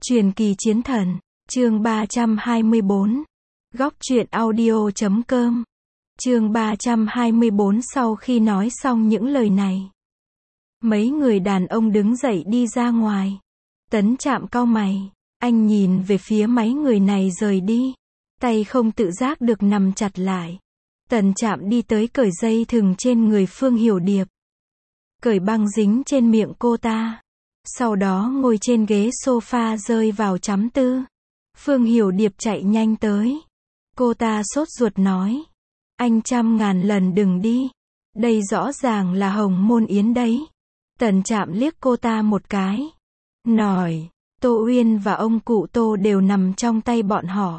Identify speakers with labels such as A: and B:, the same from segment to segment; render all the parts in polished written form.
A: Truyền kỳ chiến thần, chương 324. Góc truyện audio.com. Chương 324. Sau khi nói xong những lời này, mấy người đàn ông đứng dậy đi ra ngoài. Tấn Trạm cau mày, anh nhìn về phía mấy người này rời đi, tay không tự giác được nắm chặt lại. Tấn Trạm đi tới cởi dây thừng trên người Phương Hiểu Điệp, cởi băng dính trên miệng cô ta. Sau đó ngồi trên ghế sofa rơi vào chắm tư. Phương Hiểu Điệp chạy nhanh tới. Cô ta sốt ruột nói, anh 100.000 lần đừng đi. Đây rõ ràng là Hồng Môn Yến đấy. Tấn Trạm liếc cô ta một cái, nói, Tô Uyên và ông cụ Tô đều nằm trong tay bọn họ.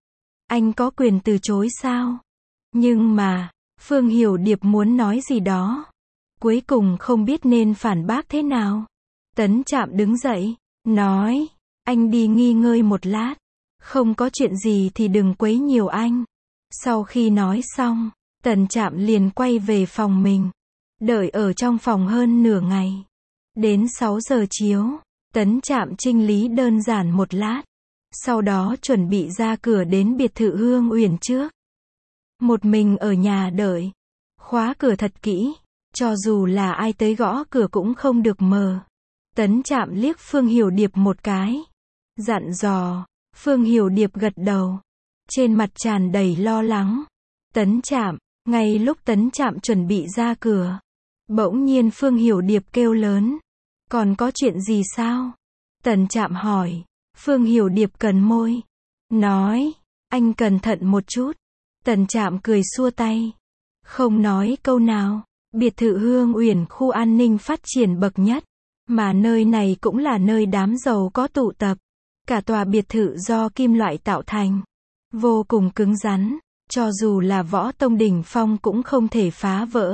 A: Anh có quyền từ chối sao? Nhưng mà, Phương Hiểu Điệp muốn nói gì đó, cuối cùng không biết nên phản bác thế nào. Tấn Trạm đứng dậy, nói, anh đi nghỉ ngơi một lát, không có chuyện gì thì đừng quấy nhiều anh. Sau khi nói xong, Tấn Trạm liền quay về phòng mình, đợi ở trong phòng hơn nửa ngày. Đến 6 giờ chiều, Tấn Trạm chỉnh lý đơn giản một lát, sau đó chuẩn bị ra cửa đến biệt thự Hương Uyển trước. Một mình ở nhà đợi, khóa cửa thật kỹ, cho dù là ai tới gõ cửa cũng không được mở. Tấn Trạm liếc Phương Hiểu Điệp một cái, dặn dò. Phương Hiểu Điệp gật đầu, trên mặt tràn đầy lo lắng. Tấn Trạm, ngay lúc Tấn Trạm chuẩn bị ra cửa, bỗng nhiên Phương Hiểu Điệp kêu lớn, còn có chuyện gì sao? Tấn Trạm hỏi. Phương Hiểu Điệp cần môi, nói, anh cẩn thận một chút. Tấn Trạm cười xua tay, không nói câu nào. Biệt thự Hương Uyển khu an ninh phát triển bậc nhất, mà nơi này cũng là nơi đám giàu có tụ tập. Cả tòa biệt thự do kim loại tạo thành, vô cùng cứng rắn, cho dù là võ tông đỉnh phong cũng không thể phá vỡ.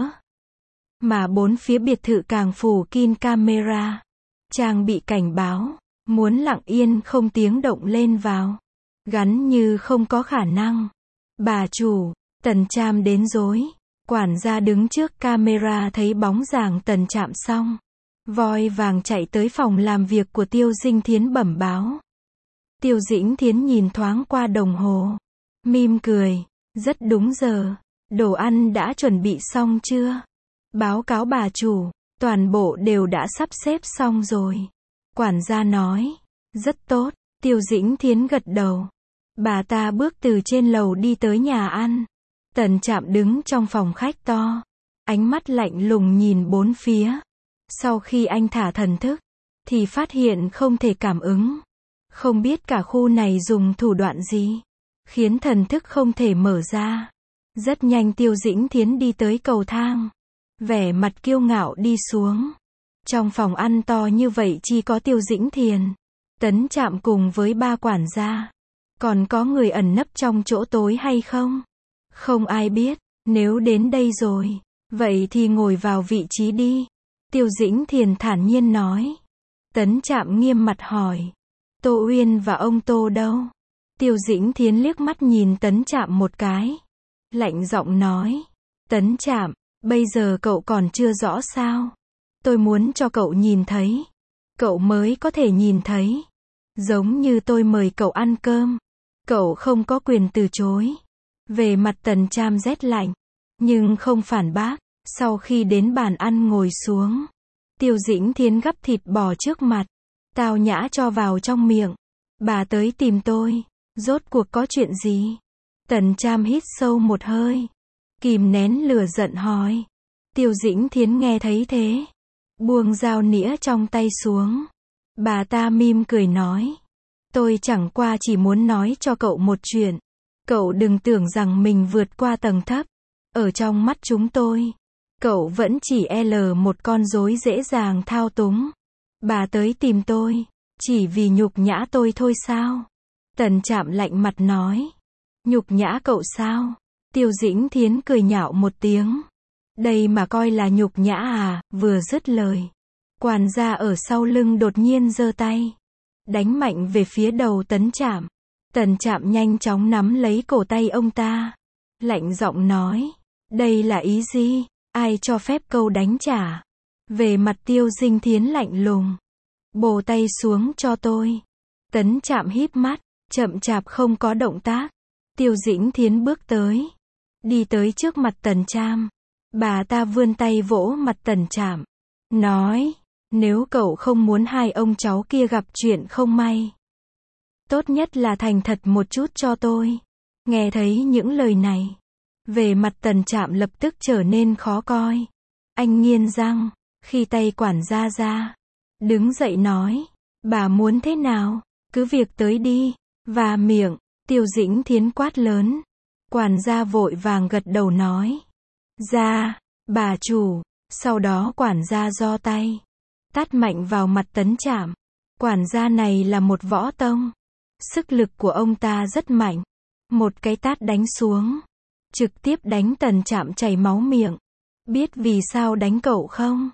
A: Mà bốn phía biệt thự càng phủ kín camera, trang bị cảnh báo, muốn lặng yên không tiếng động lên vào, gắn như không có khả năng. Bà chủ, Tấn Trạm đến rồi. Quản gia đứng trước camera thấy bóng dáng Tấn Trạm xong, vội vàng chạy tới phòng làm việc của Tiêu Dĩnh Thiến bẩm báo. Tiêu Dĩnh Thiến nhìn thoáng qua đồng hồ, mỉm cười, rất đúng giờ, đồ ăn đã chuẩn bị xong chưa? Báo cáo bà chủ, toàn bộ đều đã sắp xếp xong rồi. Quản gia nói, rất tốt. Tiêu Dĩnh Thiến gật đầu. Bà ta bước từ trên lầu đi tới nhà ăn. Tấn Trạm đứng trong phòng khách to, ánh mắt lạnh lùng nhìn bốn phía. Sau khi anh thả thần thức, thì phát hiện không thể cảm ứng. Không biết cả khu này dùng thủ đoạn gì, khiến thần thức không thể mở ra. Rất nhanh Tiêu Dĩnh Thiến đi tới cầu thang, vẻ mặt kiêu ngạo đi xuống. Trong phòng ăn to như vậy chỉ có Tiêu Dĩnh Thiến, Tấn Trạm cùng với 3 quản gia. Còn có người ẩn nấp trong chỗ tối hay không? Không ai biết. Nếu đến đây rồi, vậy thì ngồi vào vị trí đi. Tiêu Dĩnh Thiến thản nhiên nói. Tấn Trạm nghiêm mặt hỏi, Tô Uyên và ông Tô đâu? Tiêu Dĩnh Thiến liếc mắt nhìn Tấn Trạm một cái, lạnh giọng nói, Tấn Trạm, bây giờ cậu còn chưa rõ sao? Tôi muốn cho cậu nhìn thấy, cậu mới có thể nhìn thấy. Giống như tôi mời cậu ăn cơm, cậu không có quyền từ chối. Về mặt Tấn Trạm rét lạnh, nhưng không phản bác. Sau khi đến bàn ăn ngồi xuống, Tiêu Dĩnh Thiến gắp thịt bò trước mặt, tao nhã cho vào trong miệng. Bà tới tìm tôi, rốt cuộc có chuyện gì? Tấn Trạm hít sâu một hơi, kìm nén lửa giận hỏi. Tiêu Dĩnh Thiến nghe thấy thế, buông dao nĩa trong tay xuống. Bà ta mỉm cười nói, tôi chẳng qua chỉ muốn nói cho cậu một chuyện. Cậu đừng tưởng rằng mình vượt qua tầng thấp. Ở trong mắt chúng tôi, cậu vẫn chỉ một con rối dễ dàng thao túng. Bà tới tìm tôi, chỉ vì nhục nhã tôi thôi sao? Tấn Trạm lạnh mặt nói. Nhục nhã cậu sao? Tiêu Dĩnh Thiến cười nhạo một tiếng. Đây mà coi là nhục nhã à? Vừa dứt lời, quản gia ở sau lưng đột nhiên giơ tay, đánh mạnh về phía đầu Tấn Trạm. Tấn Trạm nhanh chóng nắm lấy cổ tay ông ta, lạnh giọng nói, đây là ý gì? Ai cho phép câu đánh trả? Về mặt Tiêu Dĩnh Thiến lạnh lùng, bổ tay xuống cho tôi. Tấn Trạm híp mắt, chậm chạp không có động tác. Tiêu Dĩnh Thiến bước tới, đi tới trước mặt Tần Trạm. Bà ta vươn tay vỗ mặt Tần Trạm, nói, nếu cậu không muốn hai ông cháu kia gặp chuyện không may, tốt nhất là thành thật một chút cho tôi. Nghe thấy những lời này, vẻ mặt Tần Trạm lập tức trở nên khó coi. Anh nghiến răng, khi tay quản gia ra, đứng dậy nói, bà muốn thế nào, cứ việc tới đi. Và miệng, Tiêu Dĩnh Thiến quát lớn. Quản gia vội vàng gật đầu nói, ra, bà chủ. Sau đó quản gia giơ tay, tát mạnh vào mặt Tấn Trạm. Quản gia này là một võ tông, sức lực của ông ta rất mạnh. Một cái tát đánh xuống, trực tiếp đánh Tần Trạm chảy máu miệng. Biết vì sao đánh cậu không?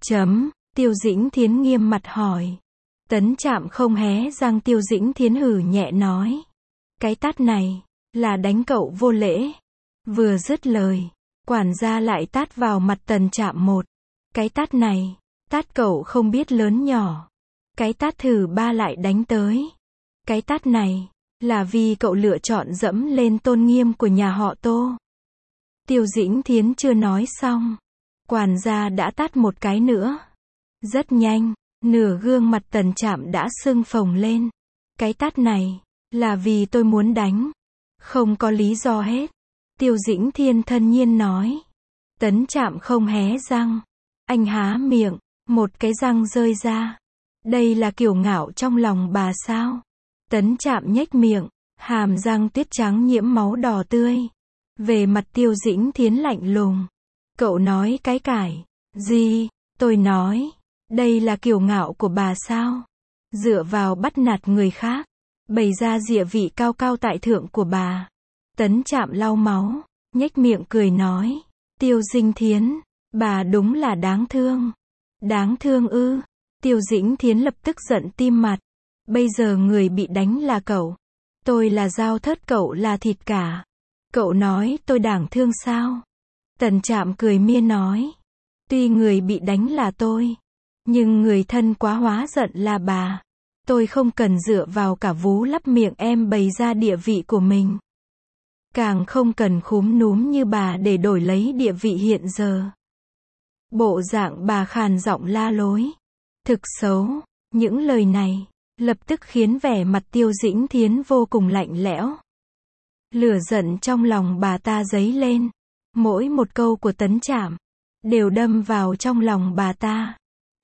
A: Tiêu Dĩnh Thiến nghiêm mặt hỏi. Tấn Trạm không hé răng. Tiêu Dĩnh Thiến hừ nhẹ nói, cái tát này là đánh cậu vô lễ. Vừa dứt lời, quản gia lại tát vào mặt Tần Trạm một cái tát này, tát cậu không biết lớn nhỏ. Cái tát thứ ba lại đánh tới. Cái tát này là vì cậu lựa chọn dẫm lên tôn nghiêm của nhà họ Tô. Tiêu Dĩnh Thiến chưa nói xong, quản gia đã tát một cái nữa. Rất nhanh, nửa gương mặt Tần Trạm đã sưng phồng lên. Cái tát này là vì tôi muốn đánh, không có lý do hết. Tiêu Dĩnh Thiến thân nhiên nói. Tấn Trạm không hé răng, anh há miệng, một cái răng rơi ra. Đây là kiêu ngạo trong lòng bà sao? Tấn Trạm nhếch miệng, hàm răng tuyết trắng nhiễm máu đỏ tươi. Về mặt Tiêu Dĩnh Thiến lạnh lùng. Cậu nói cái cải gì? Tôi nói, đây là kiêu ngạo của bà sao? Dựa vào bắt nạt người khác, bày ra địa vị cao cao tại thượng của bà. Tấn Trạm lau máu, nhếch miệng cười nói, Tiêu Dĩnh Thiến, bà đúng là đáng thương. Đáng thương ư? Tiêu Dĩnh Thiến lập tức giận tim mặt. Bây giờ người bị đánh là cậu. Tôi là dao thớt, cậu là thịt cả. Cậu nói tôi đáng thương sao? Tần Trạm cười mia nói. Tuy người bị đánh là tôi, nhưng người thân quá hóa giận là bà. Tôi không cần dựa vào cả vú lấp miệng em bày ra địa vị của mình. Càng không cần khúm núm như bà để đổi lấy địa vị hiện giờ. Bộ dạng bà khàn giọng la lối. Thực xấu. Những lời này lập tức khiến vẻ mặt Tiêu Dĩnh Thiến vô cùng lạnh lẽo. Lửa giận trong lòng bà ta dấy lên. Mỗi một câu của Tấn Trạm đều đâm vào trong lòng bà ta.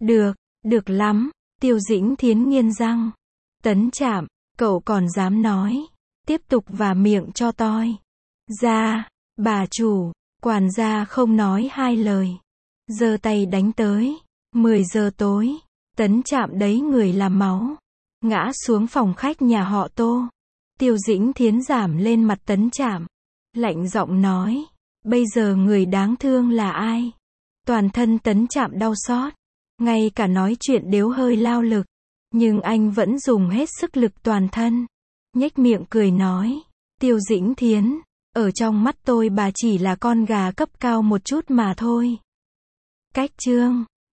A: Được lắm. Tiêu Dĩnh Thiến nghiến răng. Tấn Trạm, cậu còn dám nói, tiếp tục vả miệng cho tôi. Ra, bà chủ. Quản gia không nói hai lời, giơ tay đánh tới. 10 giờ tối, Tấn Trạm đấy người làm máu, ngã xuống phòng khách nhà họ Tô. Tiêu Dĩnh Thiến giảm lên mặt Tấn Trạm, lạnh giọng nói, bây giờ người đáng thương là ai? Toàn thân Tấn Trạm đau xót, ngay cả nói chuyện đều hơi lao lực, nhưng anh vẫn dùng hết sức lực toàn thân. Nhếch miệng cười nói, Tiêu Dĩnh Thiến, ở trong mắt tôi bà chỉ là con gà cấp cao một chút mà thôi. Cách chương